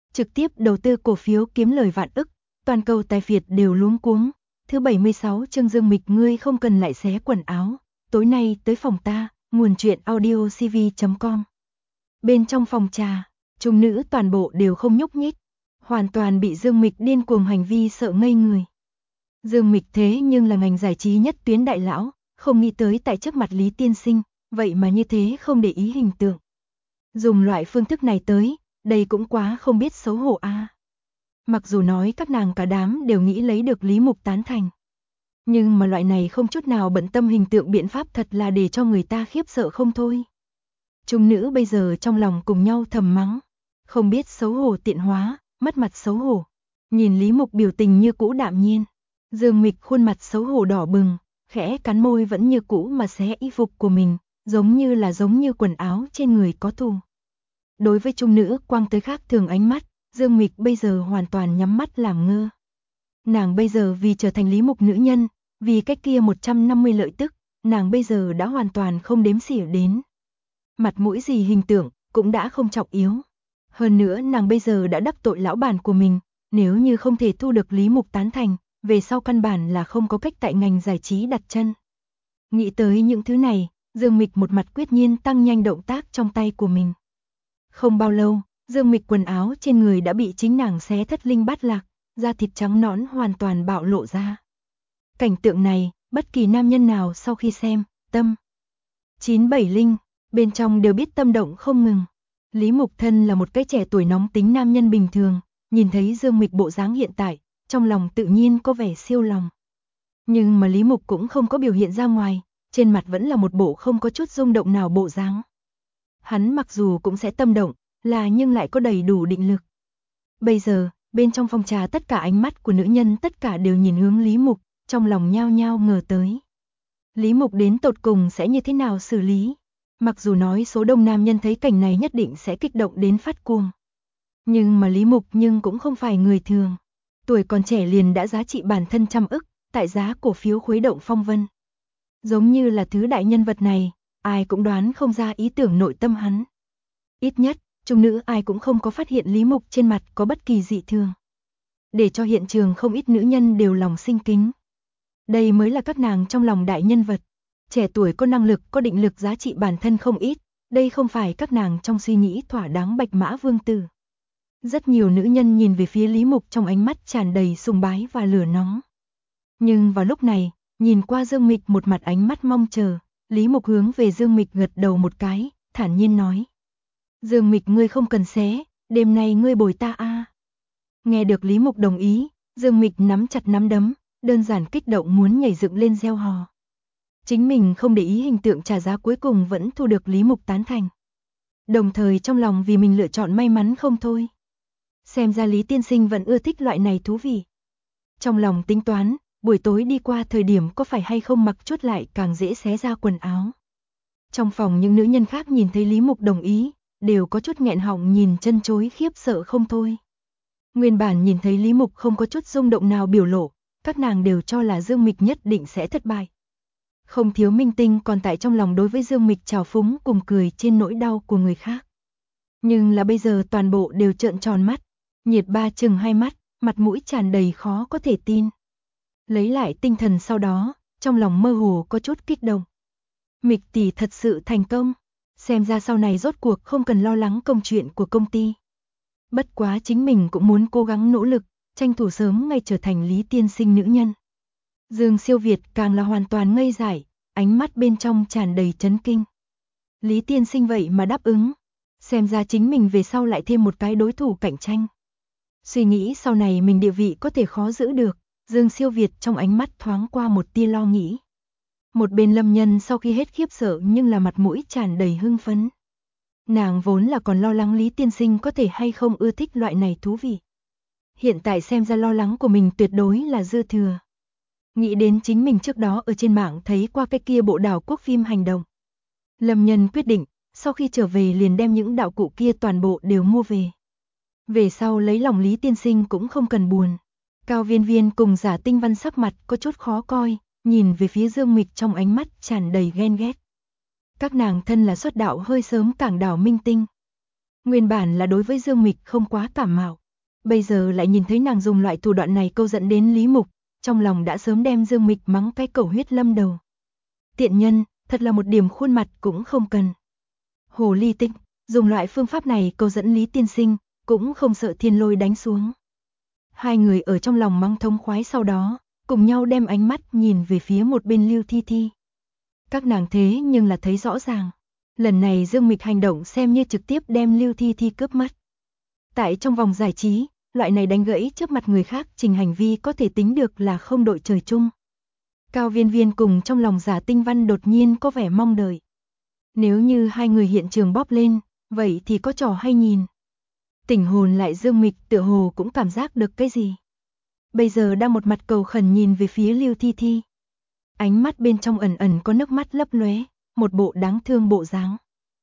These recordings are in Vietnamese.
trực tiếp đầu tư cổ phiếu kiếm lời vạn ức, toàn cầu tài phiệt đều luống cuống. Thứ 76 chương Dương Mịch ngươi không cần lại xé quần áo, tối nay tới phòng ta, nguồn truyện audiocv.com. Bên trong phòng trà, chúng nữ toàn bộ đều không nhúc nhích, hoàn toàn bị Dương Mịch điên cuồng hành vi sợ ngây người. Dương Mịch thế nhưng là ngành giải trí nhất tuyến đại lão, không nghĩ tới tại trước mặt Lý Tiên Sinh, vậy mà như thế không để ý hình tượng. Dùng loại phương thức này tới, đây cũng quá không biết xấu hổ a. Mặc dù nói các nàng cả đám đều nghĩ lấy được Lý Mục tán thành, nhưng mà loại này không chút nào bận tâm hình tượng biện pháp thật là để cho người ta khiếp sợ không thôi. Chúng nữ bây giờ trong lòng cùng nhau thầm mắng, không biết xấu hổ tiện hóa, mất mặt xấu hổ. Nhìn Lý Mục biểu tình như cũ đạm nhiên, Dương Mịch khuôn mặt xấu hổ đỏ bừng, khẽ cắn môi vẫn như cũ mà xé y phục của mình, giống như quần áo trên người có thù. Đối với trung nữ quang tới khác thường ánh mắt, Dương Mịch bây giờ hoàn toàn nhắm mắt làm ngơ. Nàng bây giờ vì trở thành Lý Mục nữ nhân, vì cái kia 150 lợi tức, nàng bây giờ đã hoàn toàn không đếm xỉa đến. Mặt mũi gì hình tượng, cũng đã không trọng yếu. Hơn nữa nàng bây giờ đã đắc tội lão bản của mình, nếu như không thể thu được Lý Mục tán thành, về sau căn bản là không có cách tại ngành giải trí đặt chân. Nghĩ tới những thứ này, Dương Mịch một mặt quyết nhiên tăng nhanh động tác trong tay của mình. Không bao lâu, Dương Mịch quần áo trên người đã bị chính nàng xé thất linh bát lạc, da thịt trắng nõn hoàn toàn bạo lộ ra. Cảnh tượng này, bất kỳ nam nhân nào sau khi xem, tâm 97 linh, bên trong đều biết tâm động không ngừng. Lý Mục thân là một cái trẻ tuổi nóng tính nam nhân bình thường, nhìn thấy Dương Mịch bộ dáng hiện tại, trong lòng tự nhiên có vẻ siêu lòng. Nhưng mà Lý Mục cũng không có biểu hiện ra ngoài, trên mặt vẫn là một bộ không có chút rung động nào bộ dáng. Hắn mặc dù cũng sẽ tâm động, nhưng lại có đầy đủ định lực. Bây giờ, bên trong phòng trà tất cả ánh mắt của nữ nhân tất cả đều nhìn hướng Lý Mục, trong lòng nhao nhao ngờ tới. Lý Mục đến tột cùng sẽ như thế nào xử lý? Mặc dù nói số đông nam nhân thấy cảnh này nhất định sẽ kích động đến phát cuồng. Nhưng mà Lý Mục cũng không phải người thường. Tuổi còn trẻ liền đã giá trị bản thân trăm ức, tại giá cổ phiếu khuấy động phong vân. Giống như là thứ đại nhân vật này, ai cũng đoán không ra ý tưởng nội tâm hắn. Ít nhất, chúng nữ ai cũng không có phát hiện Lý Mục trên mặt có bất kỳ dị thường. Để cho hiện trường không ít nữ nhân đều lòng sinh kính. Đây mới là các nàng trong lòng đại nhân vật. Trẻ tuổi có năng lực, có định lực giá trị bản thân không ít. Đây không phải các nàng trong suy nghĩ thỏa đáng bạch mã vương tử. Rất nhiều nữ nhân nhìn về phía Lý Mục trong ánh mắt tràn đầy sùng bái và lửa nóng. Nhưng vào lúc này, nhìn qua Dương Mịch một mặt ánh mắt mong chờ, Lý Mục hướng về Dương Mịch gật đầu một cái, thản nhiên nói. Dương Mịch ngươi không cần xé, đêm nay ngươi bồi ta a. Nghe được Lý Mục đồng ý, Dương Mịch nắm chặt nắm đấm, đơn giản kích động muốn nhảy dựng lên reo hò. Chính mình không để ý hình tượng trả giá cuối cùng vẫn thu được Lý Mục tán thành. Đồng thời trong lòng vì mình lựa chọn may mắn không thôi. Xem ra Lý Tiên Sinh vẫn ưa thích loại này thú vị. Trong lòng tính toán, buổi tối đi qua thời điểm có phải hay không mặc chút lại càng dễ xé ra quần áo. Trong phòng những nữ nhân khác nhìn thấy Lý Mục đồng ý, đều có chút nghẹn họng nhìn chân chối khiếp sợ không thôi. Nguyên bản nhìn thấy Lý Mục không có chút rung động nào biểu lộ, các nàng đều cho là Dương Mịch nhất định sẽ thất bại. Không thiếu minh tinh còn tại trong lòng đối với Dương Mịch trào phúng cùng cười trên nỗi đau của người khác. Nhưng là bây giờ toàn bộ đều trợn tròn mắt, nhiệt ba chừng hai mắt, mặt mũi tràn đầy khó có thể tin. Lấy lại tinh thần sau đó, trong lòng mơ hồ có chút kích động. Mịch tỷ thật sự thành công, xem ra sau này rốt cuộc không cần lo lắng công chuyện của công ty. Bất quá chính mình cũng muốn cố gắng nỗ lực, tranh thủ sớm ngày trở thành Lý Tiên Sinh nữ nhân. Dương Siêu Việt càng là hoàn toàn ngây dại, ánh mắt bên trong tràn đầy chấn kinh. Lý Tiên Sinh vậy mà đáp ứng, xem ra chính mình về sau lại thêm một cái đối thủ cạnh tranh. Suy nghĩ sau này mình địa vị có thể khó giữ được, Dương Siêu Việt trong ánh mắt thoáng qua một tia lo nghĩ. Một bên Lâm Nhân sau khi hết khiếp sợ nhưng là mặt mũi tràn đầy hưng phấn. Nàng vốn là còn lo lắng Lý Tiên Sinh có thể hay không ưa thích loại này thú vị. Hiện tại xem ra lo lắng của mình tuyệt đối là dư thừa. Nghĩ đến chính mình trước đó ở trên mạng thấy qua cái kia bộ đảo quốc phim hành động. Lâm Nhân quyết định, sau khi trở về liền đem những đạo cụ kia toàn bộ đều mua về. Về sau lấy lòng Lý Tiên Sinh cũng không cần buồn. Cao Viên Viên cùng Giả Tinh Văn sắc mặt có chút khó coi, nhìn về phía Dương Mịch trong ánh mắt tràn đầy ghen ghét. Các nàng thân là xuất đạo hơi sớm cảng đảo minh tinh. Nguyên bản là đối với Dương Mịch không quá cảm mạo, bây giờ lại nhìn thấy nàng dùng loại thủ đoạn này câu dẫn đến Lý Mục, trong lòng đã sớm đem Dương Mịch mắng cái cầu huyết lâm đầu. Tiện nhân, thật là một điểm khuôn mặt cũng không cần. Hồ ly tinh, dùng loại phương pháp này câu dẫn Lý tiên sinh, cũng không sợ thiên lôi đánh xuống. Hai người ở trong lòng mắng thông khoái, sau đó cùng nhau đem ánh mắt nhìn về phía một bên Lưu Thi Thi. Các nàng thế nhưng là thấy rõ ràng, lần này Dương Mịch hành động xem như trực tiếp đem Lưu Thi Thi cướp mất. Tại trong vòng giải trí, loại này đánh gãy trước mặt người khác trình hành vi có thể tính được là không đội trời chung. Cao Viên Viên cùng trong lòng Giả Tinh Văn đột nhiên có vẻ mong đợi. Nếu như hai người hiện trường bóp lên, vậy thì có trò hay nhìn. Tỉnh hồn lại Dương Mịch tựa hồ cũng cảm giác được cái gì. Bây giờ đang một mặt cầu khẩn nhìn về phía Lưu Thi Thi. Ánh mắt bên trong ẩn ẩn có nước mắt lấp lóe, một bộ đáng thương bộ dáng.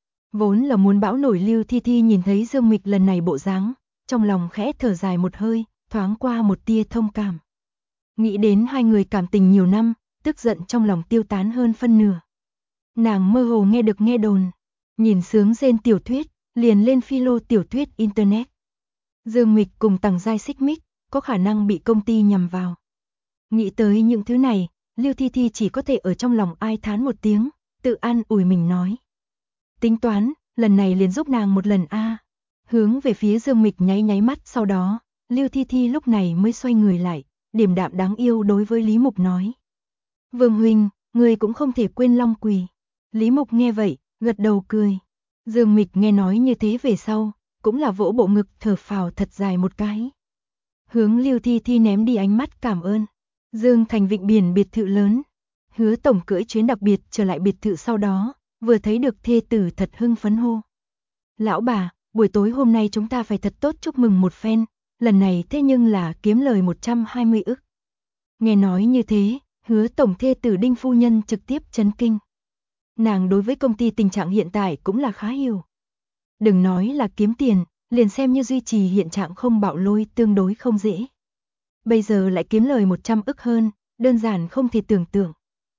Vốn là muốn bão nổi Lưu Thi Thi nhìn thấy Dương Mịch lần này bộ dáng, trong lòng khẽ thở dài một hơi, thoáng qua một tia thông cảm. Nghĩ đến hai người cảm tình nhiều năm, tức giận trong lòng tiêu tán hơn phân nửa. Nàng mơ hồ nghe được nghe đồn, nhìn sướng rên tiểu thuyết, liền lên philo tiểu thuyết internet. Dương Mịch cùng Tằng Giai xích mích, có khả năng bị công ty nhằm vào. Nghĩ tới những thứ này, Lưu Thi Thi chỉ có thể ở trong lòng ai thán một tiếng, tự an ủi mình nói. Tính toán, lần này liền giúp nàng một lần a. Hướng về phía Dương Mịch nháy nháy mắt, sau đó, Lưu Thi Thi lúc này mới xoay người lại, điềm đạm đáng yêu đối với Lý Mục nói. Vương huynh, người cũng không thể quên Long Quỳ. Lý Mục nghe vậy, gật đầu cười. Dương Mịch nghe nói như thế về sau, cũng là vỗ bộ ngực thở phào thật dài một cái. Hướng Lưu Thi Thi ném đi ánh mắt cảm ơn. Dương Thành Vịnh biển biệt thự lớn. Hứa tổng cưỡi chuyến đặc biệt trở lại biệt thự sau đó, vừa thấy được thê tử thật hưng phấn hô. Lão bà, buổi tối hôm nay chúng ta phải thật tốt chúc mừng một phen, lần này thế nhưng là kiếm lời 120 ức. Nghe nói như thế, Hứa tổng thê tử Đinh phu nhân trực tiếp chấn kinh. Nàng đối với công ty tình trạng hiện tại cũng là khá hiểu. Đừng nói là kiếm tiền, liền xem như duy trì hiện trạng không bạo lôi tương đối không dễ. Bây giờ lại kiếm lời 100 ức hơn, đơn giản không thể tưởng tượng.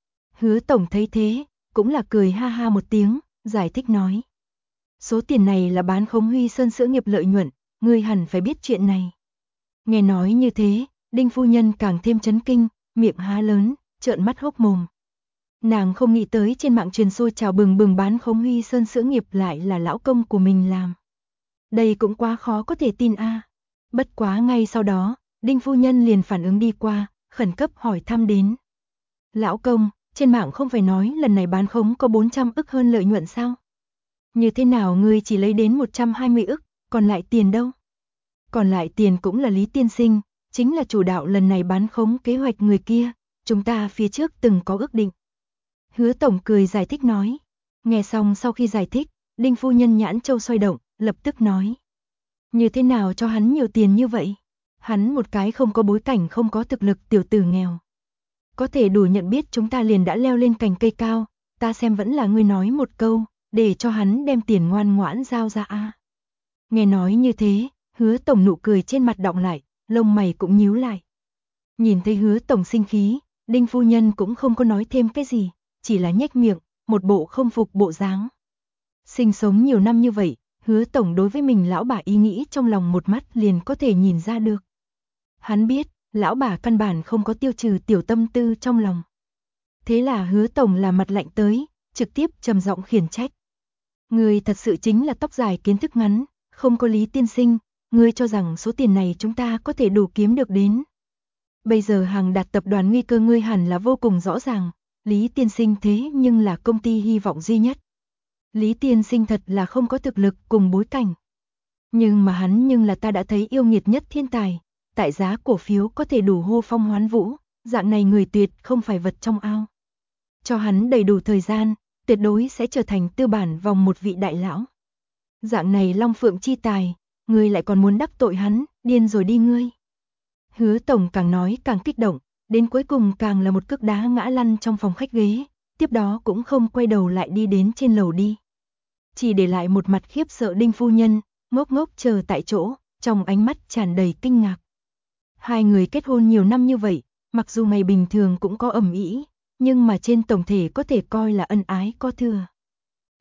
Hứa tổng thấy thế, cũng là cười ha ha một tiếng, giải thích nói. Số tiền này là bán khống Huy Sơn sữa nghiệp lợi nhuận, ngươi hẳn phải biết chuyện này. Nghe nói như thế, Đinh phu nhân càng thêm chấn kinh, miệng há lớn, trợn mắt hốc mồm. Nàng không nghĩ tới trên mạng truyền sôi trào bừng bừng bán khống Huy Sơn sữa nghiệp lại là lão công của mình làm. Đây cũng quá khó có thể tin a. Bất quá ngay sau đó, Đinh phu nhân liền phản ứng đi qua, khẩn cấp hỏi thăm đến. Lão công, trên mạng không phải nói lần này bán khống có 400 ức hơn lợi nhuận sao? Như thế nào ngươi chỉ lấy đến 120 ức, còn lại tiền đâu? Còn lại tiền cũng là Lý tiên sinh, chính là chủ đạo lần này bán khống kế hoạch người kia, chúng ta phía trước từng có ước định. Hứa tổng cười giải thích nói. Nghe xong sau khi giải thích, Đinh phu nhân nhãn châu xoay động, lập tức nói. Như thế nào cho hắn nhiều tiền như vậy? Hắn một cái không có bối cảnh, không có thực lực tiểu tử nghèo. Có thể đủ nhận biết chúng ta liền đã leo lên cành cây cao, ta xem vẫn là ngươi nói một câu, để cho hắn đem tiền ngoan ngoãn giao ra a. Nghe nói như thế, Hứa tổng nụ cười trên mặt đọng lại, lông mày cũng nhíu lại. Nhìn thấy Hứa tổng sinh khí, Đinh phu nhân cũng không có nói thêm cái gì, chỉ là nhếch miệng, một bộ không phục bộ dáng. Sinh sống nhiều năm như vậy, Hứa tổng đối với mình lão bà ý nghĩ trong lòng một mắt liền có thể nhìn ra được. Hắn biết, lão bà căn bản không có tiêu trừ tiểu tâm tư trong lòng. Thế là Hứa tổng là mặt lạnh tới, trực tiếp trầm giọng khiển trách. Ngươi thật sự chính là tóc dài kiến thức ngắn, không có Lý tiên sinh, ngươi cho rằng số tiền này chúng ta có thể đủ kiếm được đến. Bây giờ hàng đạt tập đoàn nguy cơ ngươi hẳn là vô cùng rõ ràng, Lý tiên sinh thế nhưng là công ty hy vọng duy nhất. Lý tiên sinh thật là không có thực lực cùng bối cảnh. Nhưng mà hắn nhưng là ta đã thấy yêu nghiệt nhất thiên tài, tại giá cổ phiếu có thể đủ hô phong hoán vũ, dạng này người tuyệt không phải vật trong ao. Cho hắn đầy đủ thời gian, tuyệt đối sẽ trở thành tư bản vòng một vị đại lão. Dạng này long phượng chi tài, ngươi lại còn muốn đắc tội hắn, điên rồi đi ngươi. Hứa tổng càng nói càng kích động, đến cuối cùng càng là một cước đá ngã lăn trong phòng khách ghế, tiếp đó cũng không quay đầu lại đi đến trên lầu đi. Chỉ để lại một mặt khiếp sợ Đinh phu nhân, ngốc ngốc chờ tại chỗ, trong ánh mắt tràn đầy kinh ngạc. Hai người kết hôn nhiều năm như vậy, mặc dù ngày bình thường cũng có ầm ĩ, nhưng mà trên tổng thể có thể coi là ân ái có thừa.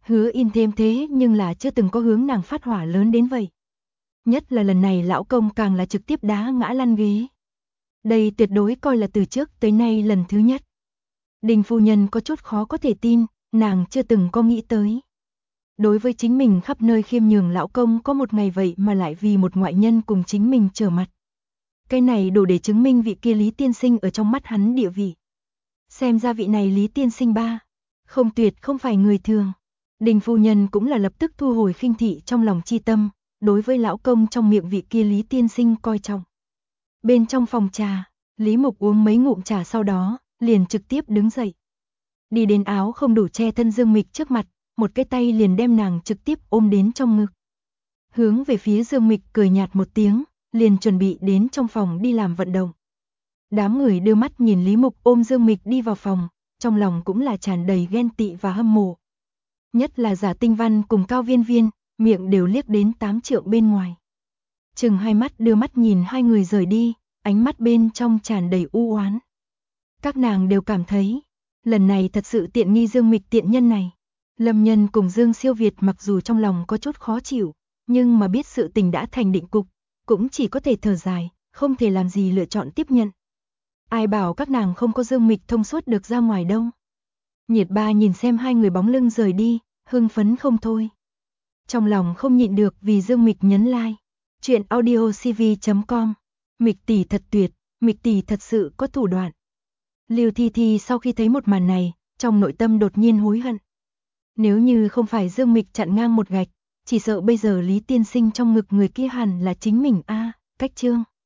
Hứa in thêm thế nhưng là chưa từng có hướng nàng phát hỏa lớn đến vậy. Nhất là lần này lão công càng là trực tiếp đá ngã lăn ghế. Đây tuyệt đối coi là từ trước tới nay lần thứ nhất. Đình phu nhân có chút khó có thể tin, nàng chưa từng có nghĩ tới. Đối với chính mình khắp nơi khiêm nhường lão công có một ngày vậy mà lại vì một ngoại nhân cùng chính mình trở mặt. Cái này đủ để chứng minh vị kia Lý tiên sinh ở trong mắt hắn địa vị. Xem ra vị này Lý tiên sinh ba, không tuyệt không phải người thường. Đình phu nhân cũng là lập tức thu hồi khinh thị trong lòng chi tâm, đối với lão công trong miệng vị kia Lý tiên sinh coi trọng. Bên trong phòng trà, Lý Mục uống mấy ngụm trà sau đó, liền trực tiếp đứng dậy. Đi đến áo không đủ che thân Dương Mịch trước mặt, một cái tay liền đem nàng trực tiếp ôm đến trong ngực. Hướng về phía Dương Mịch cười nhạt một tiếng, liền chuẩn bị đến trong phòng đi làm vận động. Đám người đưa mắt nhìn Lý Mục ôm Dương Mịch đi vào phòng, trong lòng cũng là tràn đầy ghen tị và hâm mộ. Nhất là Giả Tinh Văn cùng Cao Viên Viên, miệng đều liếc đến 8 trượng bên ngoài. Chừng hai mắt đưa mắt nhìn hai người rời đi, ánh mắt bên trong tràn đầy u oán. Các nàng đều cảm thấy, lần này thật sự tiện nghi Dương Mịch tiện nhân này. Lâm Nhân cùng Dương Siêu Việt mặc dù trong lòng có chút khó chịu, nhưng mà biết sự tình đã thành định cục, cũng chỉ có thể thở dài, không thể làm gì lựa chọn tiếp nhận. Ai bảo các nàng không có Dương Mịch thông suốt được ra ngoài đâu. Nhiệt Ba nhìn xem hai người bóng lưng rời đi, hưng phấn không thôi. Trong lòng không nhịn được vì Dương Mịch nhấn like. Chuyện audiocv.com. Mịch tỷ thật tuyệt, Mịch tỷ thật sự có thủ đoạn. Lưu Thi Thi sau khi thấy một màn này, trong nội tâm đột nhiên hối hận. Nếu như không phải Dương Mịch chặn ngang một gạch, chỉ sợ bây giờ Lý tiên sinh trong ngực người kia hẳn là chính mình a. Cách chương